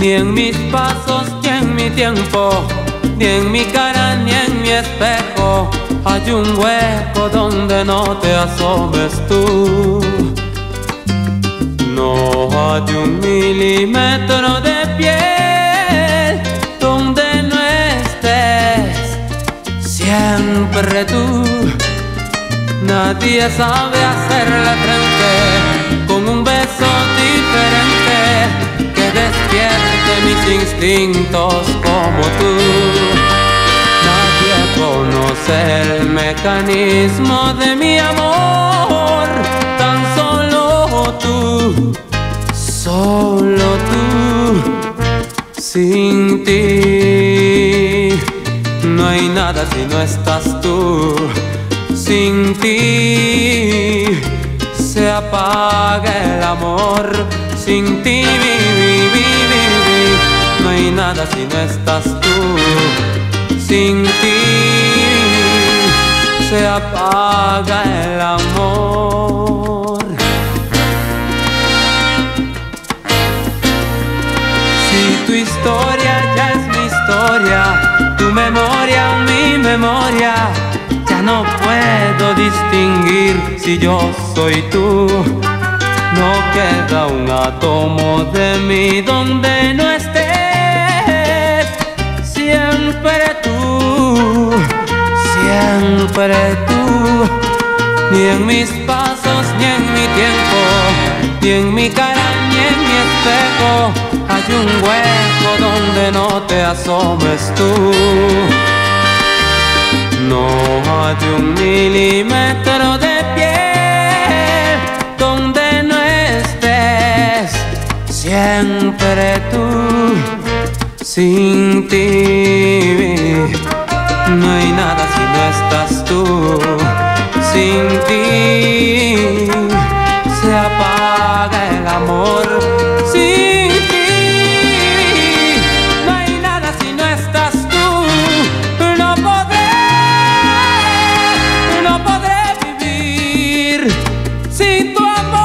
ni en mis pasos, ni en mi tiempo, ni en mi cara, ni en mi espejo hay un hueco donde no te asomes tú. No hay un milímetro de piel donde no estés siempre tú. Nadie sabe hacerle frente con un beso diferente que despierte mis instintos como tú. Nadie conoce el mecanismo de mi amor, tan solo tú, solo tú. Sin ti no hay nada si no estás tú. Sin ti se apaga el amor. Sin ti no hay nada si no estás tú. Sin ti se apaga el amor. Si tu historia ya es mi historia, tu memoria mi memoria, ya no puedo distinguir si yo soy tú. No queda un átomo de mí donde no estés. Siempre tú, siempre tú. Ni en mis pasos, ni en mi tiempo, ni en mi cara, ni en mi espejo hay un hueco donde no te asomes tú. No hay un milímetro de piel donde no estés siempre tú. Sin ti no hay nada si no estás tú. Sin ti se apaga el amor. Sin ti no hay nada si no estás tú. No podré vivir sin tu amor.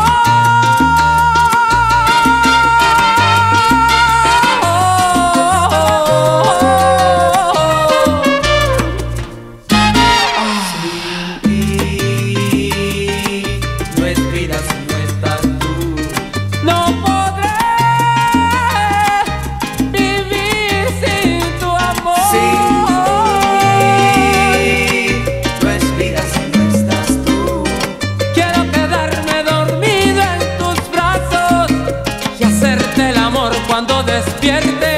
Cuando despierte,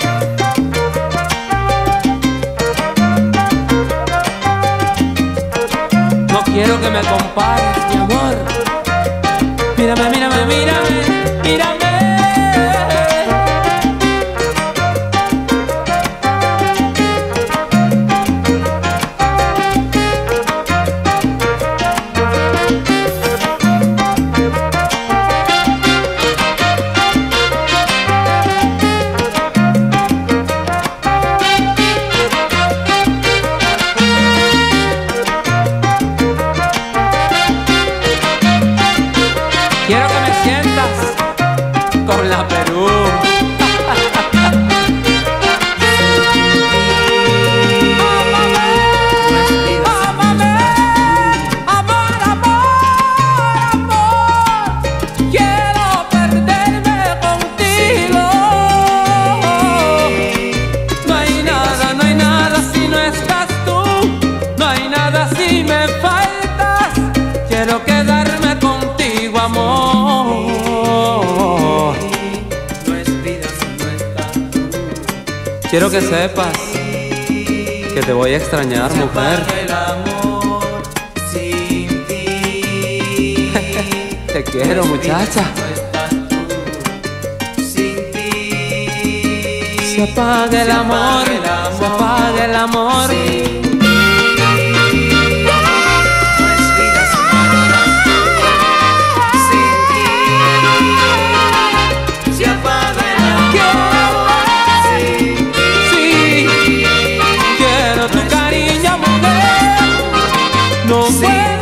no quiero que me compares, mi amor. Mírame, mírame, mírame, mírame. Quiero que me sientas con la Perú. Ámame, amor, amor, amor. Quiero perderme contigo. No hay nada si no estás tú. No hay nada si me faltas. Quiero quedarme contigo, amor. No es vida si no estás tú. Quiero que sepas que te voy a extrañar, mujer. El amor sin ti. Te quiero, muchacha. Sin ti se apaga el amor, se apaga el amor. No puedo